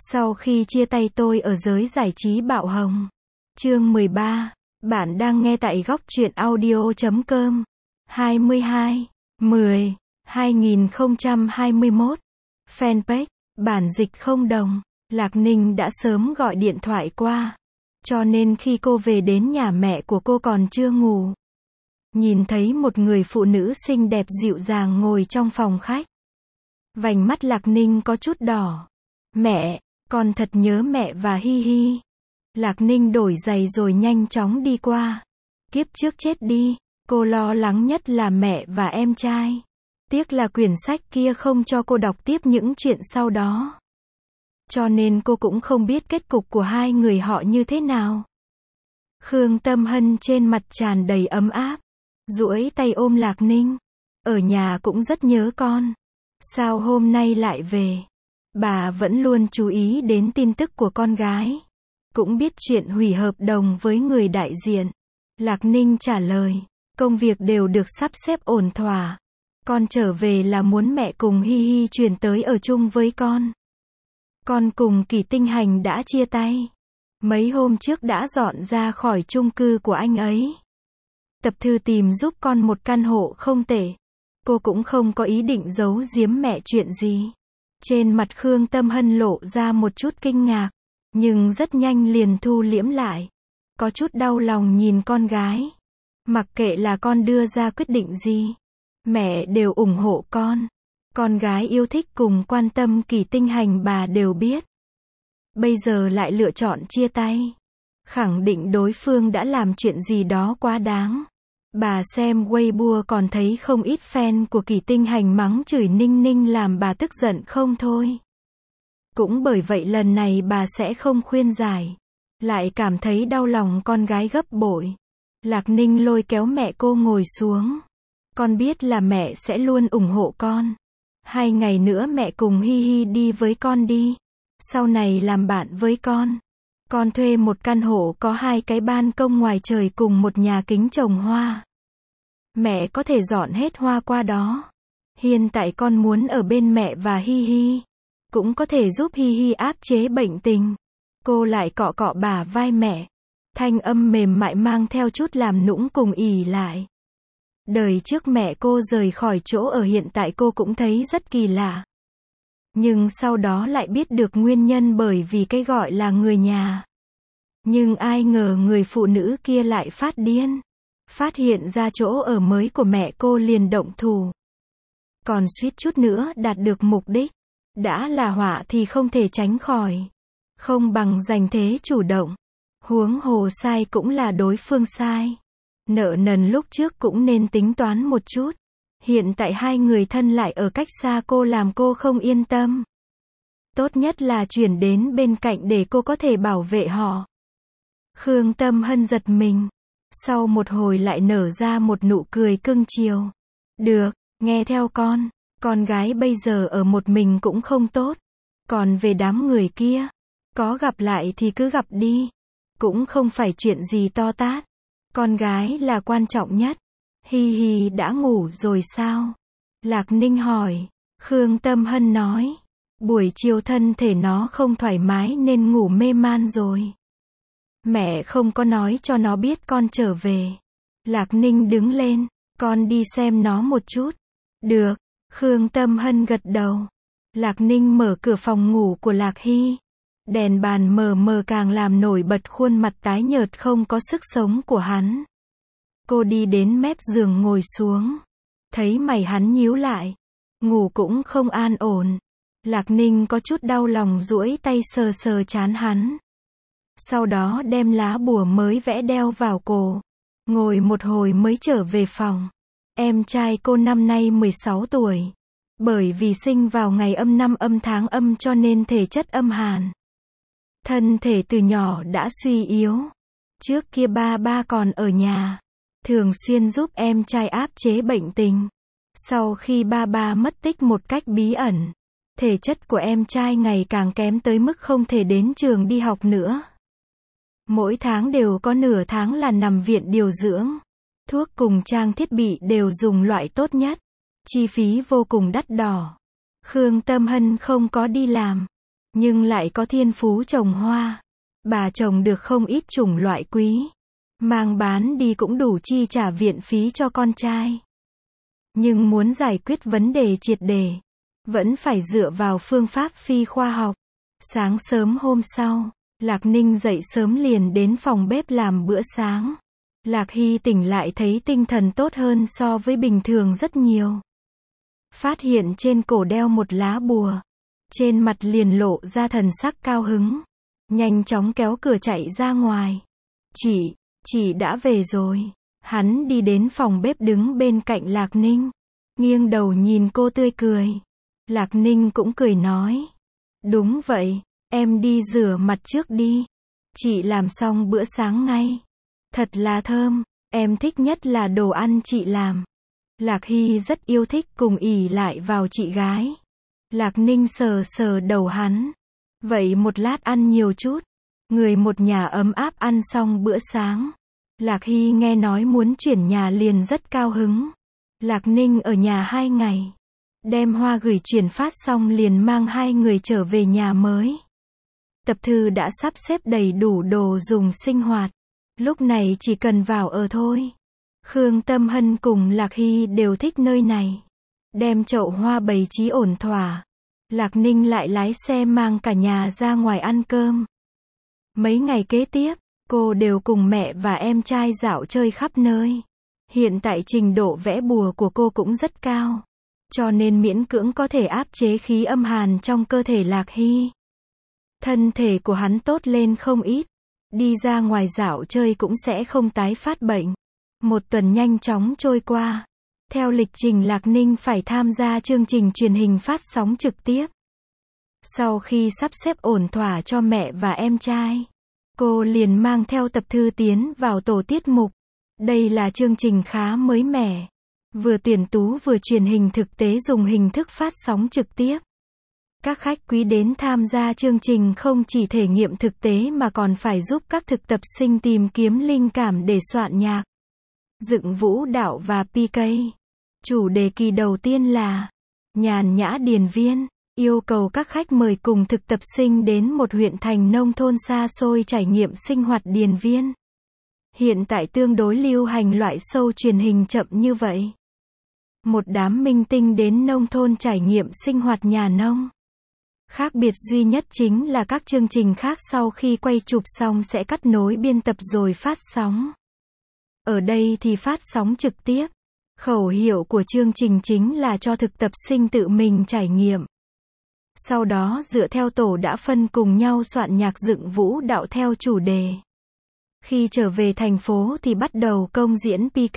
Sau khi chia tay tôi ở giới giải trí bạo hồng. Chương 13. Bạn đang nghe tại góc truyện audio.com. 22/10/2021. Fanpage. Bản dịch không đồng. Lạc Ninh đã sớm gọi điện thoại qua. Cho nên khi cô về đến nhà mẹ của cô còn chưa ngủ. Nhìn thấy một người phụ nữ xinh đẹp dịu dàng ngồi trong phòng khách. Vành mắt Lạc Ninh có chút đỏ. Mẹ, con thật nhớ mẹ và Hi Hi. Lạc Ninh đổi giày rồi nhanh chóng đi qua. Kiếp trước chết đi, cô lo lắng nhất là mẹ và em trai. Tiếc là quyển sách kia không cho cô đọc tiếp những chuyện sau đó. Cho nên cô cũng không biết kết cục của hai người họ như thế nào. Khương Tâm Hân trên mặt tràn đầy ấm áp, duỗi tay ôm Lạc Ninh. Ở nhà cũng rất nhớ con. Sao hôm nay lại về? Bà vẫn luôn chú ý đến tin tức của con gái. Cũng biết chuyện hủy hợp đồng với người đại diện. Lạc Ninh trả lời, công việc đều được sắp xếp ổn thỏa. Con trở về là muốn mẹ cùng Hi Hi chuyển tới ở chung với con. Con cùng Kỳ Tinh Hành đã chia tay. Mấy hôm trước đã dọn ra khỏi chung cư của anh ấy. Tập Thư tìm giúp con một căn hộ không tệ. Cô cũng không có ý định giấu giếm mẹ chuyện gì. Trên mặt Khương Tâm Hân lộ ra một chút kinh ngạc, nhưng rất nhanh liền thu liễm lại. Có chút đau lòng nhìn con gái. Mặc kệ là con đưa ra quyết định gì, mẹ đều ủng hộ con. Con gái yêu thích cùng quan tâm Kỳ Tinh Hành bà đều biết. Bây giờ lại lựa chọn chia tay. Khẳng định đối phương đã làm chuyện gì đó quá đáng. Bà xem Weibo còn thấy không ít fan của Kỳ Tinh Hành mắng chửi Ninh Ninh làm bà tức giận không thôi. Cũng bởi vậy lần này bà sẽ không khuyên giải. Lại cảm thấy đau lòng con gái gấp bội. Lạc Ninh lôi kéo mẹ cô ngồi xuống. Con biết là mẹ sẽ luôn ủng hộ con. 2 ngày nữa mẹ cùng Hi Hi đi với con đi. Sau này làm bạn với con. Con thuê một căn hộ có 2 cái ban công ngoài trời cùng một nhà kính trồng hoa. Mẹ có thể dọn hết hoa qua đó. Hiện tại con muốn ở bên mẹ và Hi Hi. Cũng có thể giúp Hi Hi áp chế bệnh tình. Cô lại cọ cọ bả vai mẹ. Thanh âm mềm mại mang theo chút làm nũng cùng ỉ lại. Đời trước mẹ cô rời khỏi chỗ ở hiện tại cô cũng thấy rất kỳ lạ. Nhưng sau đó lại biết được nguyên nhân bởi vì cái gọi là người nhà. Nhưng ai ngờ người phụ nữ kia lại phát điên. Phát hiện ra chỗ ở mới của mẹ cô liền động thủ. Còn suýt chút nữa đạt được mục đích. Đã là họa thì không thể tránh khỏi. Không bằng giành thế chủ động. Huống hồ sai cũng là đối phương sai. Nợ nần lúc trước cũng nên tính toán một chút. Hiện tại hai người thân lại ở cách xa cô làm cô không yên tâm. Tốt nhất là chuyển đến bên cạnh để cô có thể bảo vệ họ. Khương Tâm Hân giật mình. Sau một hồi lại nở ra một nụ cười cưng chiều. Được, nghe theo con gái bây giờ ở một mình cũng không tốt. Còn về đám người kia, có gặp lại thì cứ gặp đi. Cũng không phải chuyện gì to tát. Con gái là quan trọng nhất. Hi Hi đã ngủ rồi sao? Lạc Ninh hỏi. Khương Tâm Hân nói. Buổi chiều thân thể nó không thoải mái nên ngủ mê man rồi. Mẹ không có nói cho nó biết con trở về. Lạc Ninh đứng lên. Con đi xem nó một chút. Được. Khương Tâm Hân gật đầu. Lạc Ninh mở cửa phòng ngủ của Lạc Hy. Đèn bàn mờ mờ càng làm nổi bật khuôn mặt tái nhợt không có sức sống của hắn. Cô đi đến mép giường ngồi xuống. Thấy mày hắn nhíu lại. Ngủ cũng không an ổn. Lạc Ninh có chút đau lòng duỗi tay sờ sờ trán hắn. Sau đó đem lá bùa mới vẽ đeo vào cổ. Ngồi một hồi mới trở về phòng. Em trai cô năm nay 16 tuổi. Bởi vì sinh vào ngày âm năm âm tháng âm cho nên thể chất âm hàn. Thân thể từ nhỏ đã suy yếu. Trước kia ba còn ở nhà. Thường xuyên giúp em trai áp chế bệnh tình. Sau khi ba mất tích một cách bí ẩn. Thể chất của em trai ngày càng kém tới mức không thể đến trường đi học nữa. Mỗi tháng đều có nửa tháng là nằm viện điều dưỡng. Thuốc cùng trang thiết bị đều dùng loại tốt nhất. Chi phí vô cùng đắt đỏ. Khương Tâm Hân không có đi làm. nhưng lại có thiên phú trồng hoa. Bà trồng được không ít chủng loại quý, mang bán đi cũng đủ chi trả viện phí cho con trai. Nhưng muốn giải quyết vấn đề triệt để, vẫn phải dựa vào phương pháp phi khoa học. Sáng sớm hôm sau, Lạc Ninh dậy sớm liền đến phòng bếp làm bữa sáng. Lạc Hy tỉnh lại thấy tinh thần tốt hơn so với bình thường rất nhiều. Phát hiện trên cổ đeo một lá bùa. Trên mặt liền lộ ra thần sắc cao hứng. Nhanh chóng kéo cửa chạy ra ngoài. Chị đã về rồi. Hắn đi đến phòng bếp đứng bên cạnh Lạc Ninh. Nghiêng đầu nhìn cô tươi cười. Lạc Ninh cũng cười nói. Đúng vậy, em đi rửa mặt trước đi. Chị làm xong bữa sáng ngay. Thật là thơm, em thích nhất là đồ ăn chị làm. Lạc Hy rất yêu thích cùng ỷ lại vào chị gái. Lạc Ninh sờ sờ đầu hắn. Vậy một lát ăn nhiều chút. Người một nhà ấm áp ăn xong bữa sáng. Lạc Hy nghe nói muốn chuyển nhà liền rất cao hứng. Lạc Ninh ở nhà 2 ngày. Đem hoa gửi chuyển phát xong liền mang 2 người trở về nhà mới. Tập thư đã sắp xếp đầy đủ đồ dùng sinh hoạt. Lúc này chỉ cần vào ở thôi. Khương Tâm Hân cùng Lạc Hy đều thích nơi này. Đem chậu hoa bày trí ổn thỏa. Lạc Ninh lại lái xe mang cả nhà ra ngoài ăn cơm. Mấy ngày kế tiếp, cô đều cùng mẹ và em trai dạo chơi khắp nơi. Hiện tại trình độ vẽ bùa của cô cũng rất cao. Cho nên miễn cưỡng có thể áp chế khí âm hàn trong cơ thể Lạc Hy. Thân thể của hắn tốt lên không ít. Đi ra ngoài dạo chơi cũng sẽ không tái phát bệnh. Một tuần nhanh chóng trôi qua. Theo lịch trình Lạc Ninh phải tham gia chương trình truyền hình phát sóng trực tiếp. Sau khi sắp xếp ổn thỏa cho mẹ và em trai, cô liền mang theo tập thư tiến vào tổ tiết mục. Đây là chương trình khá mới mẻ. Vừa tuyển tú vừa truyền hình thực tế dùng hình thức phát sóng trực tiếp. Các khách quý đến tham gia chương trình không chỉ thể nghiệm thực tế mà còn phải giúp các thực tập sinh tìm kiếm linh cảm để soạn nhạc, dựng vũ đạo và PK. Chủ đề kỳ đầu tiên là nhàn nhã điền viên, yêu cầu các khách mời cùng thực tập sinh đến một huyện thành nông thôn xa xôi trải nghiệm sinh hoạt điền viên. Hiện tại tương đối lưu hành loại show truyền hình chậm như vậy. Một đám minh tinh đến nông thôn trải nghiệm sinh hoạt nhà nông. Khác biệt duy nhất chính là các chương trình khác sau khi quay chụp xong sẽ cắt nối biên tập rồi phát sóng. Ở đây thì phát sóng trực tiếp. Khẩu hiệu của chương trình chính là cho thực tập sinh tự mình trải nghiệm. Sau đó dựa theo tổ đã phân cùng nhau soạn nhạc dựng vũ đạo theo chủ đề. Khi trở về thành phố thì bắt đầu công diễn PK.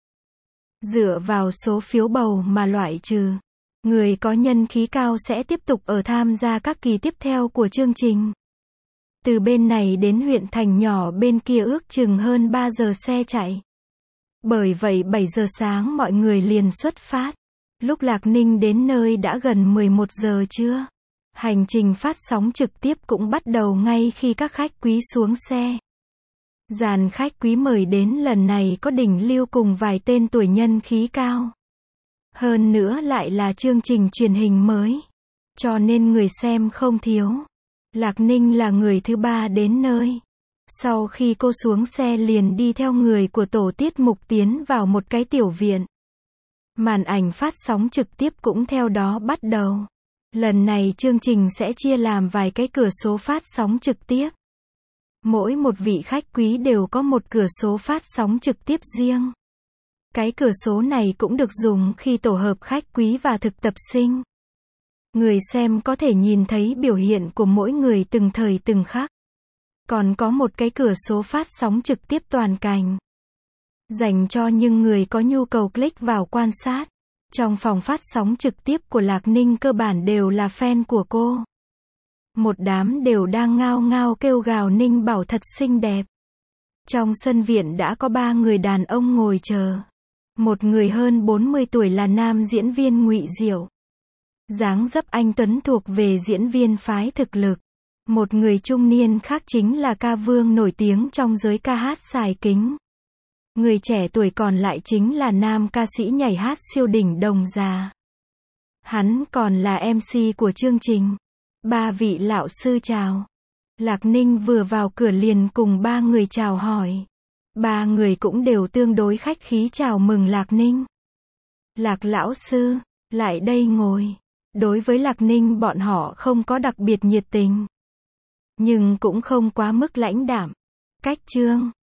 Dựa vào số phiếu bầu mà loại trừ. Người có nhân khí cao sẽ tiếp tục ở tham gia các kỳ tiếp theo của chương trình. Từ bên này đến huyện thành nhỏ bên kia ước chừng hơn 3 giờ xe chạy. Bởi vậy 7 giờ sáng mọi người liền xuất phát. Lúc Lạc Ninh đến nơi đã gần 11 giờ trưa. Hành trình phát sóng trực tiếp cũng bắt đầu ngay khi các khách quý xuống xe. Dàn khách quý mời đến lần này có Đình Lưu cùng vài tên tuổi nhân khí cao. Hơn nữa lại là chương trình truyền hình mới. Cho nên người xem không thiếu. Lạc Ninh là người thứ 3 đến nơi. Sau khi cô xuống xe liền đi theo người của tổ tiết mục tiến vào một cái tiểu viện. Màn ảnh phát sóng trực tiếp cũng theo đó bắt đầu. Lần này chương trình sẽ chia làm vài cái cửa số phát sóng trực tiếp. Mỗi một vị khách quý đều có một cửa số phát sóng trực tiếp riêng. Cái cửa số này cũng được dùng khi tổ hợp khách quý và thực tập sinh. Người xem có thể nhìn thấy biểu hiện của mỗi người từng thời từng khắc. Còn có một cái cửa số phát sóng trực tiếp toàn cảnh. Dành cho những người có nhu cầu click vào quan sát. Trong phòng phát sóng trực tiếp của Lạc Ninh cơ bản đều là fan của cô. Một đám đều đang ngao ngao kêu gào Ninh Bảo thật xinh đẹp. Trong sân viện đã có 3 người đàn ông ngồi chờ. Một người hơn 40 tuổi là nam diễn viên Ngụy Diệu. Dáng dấp anh tuấn thuộc về diễn viên phái thực lực. Một người trung niên khác chính là ca vương nổi tiếng trong giới ca hát Sài Kính. Người trẻ tuổi còn lại chính là nam ca sĩ nhảy hát siêu đỉnh Đồng Già. Hắn còn là MC của chương trình. Ba vị lão sư chào. Lạc Ninh vừa vào cửa liền cùng ba người chào hỏi. Ba người cũng đều tương đối khách khí chào mừng Lạc Ninh. Lạc lão sư, lại đây ngồi. Đối với Lạc Ninh bọn họ không có đặc biệt nhiệt tình, nhưng cũng không quá mức lãnh đạm. Cách chương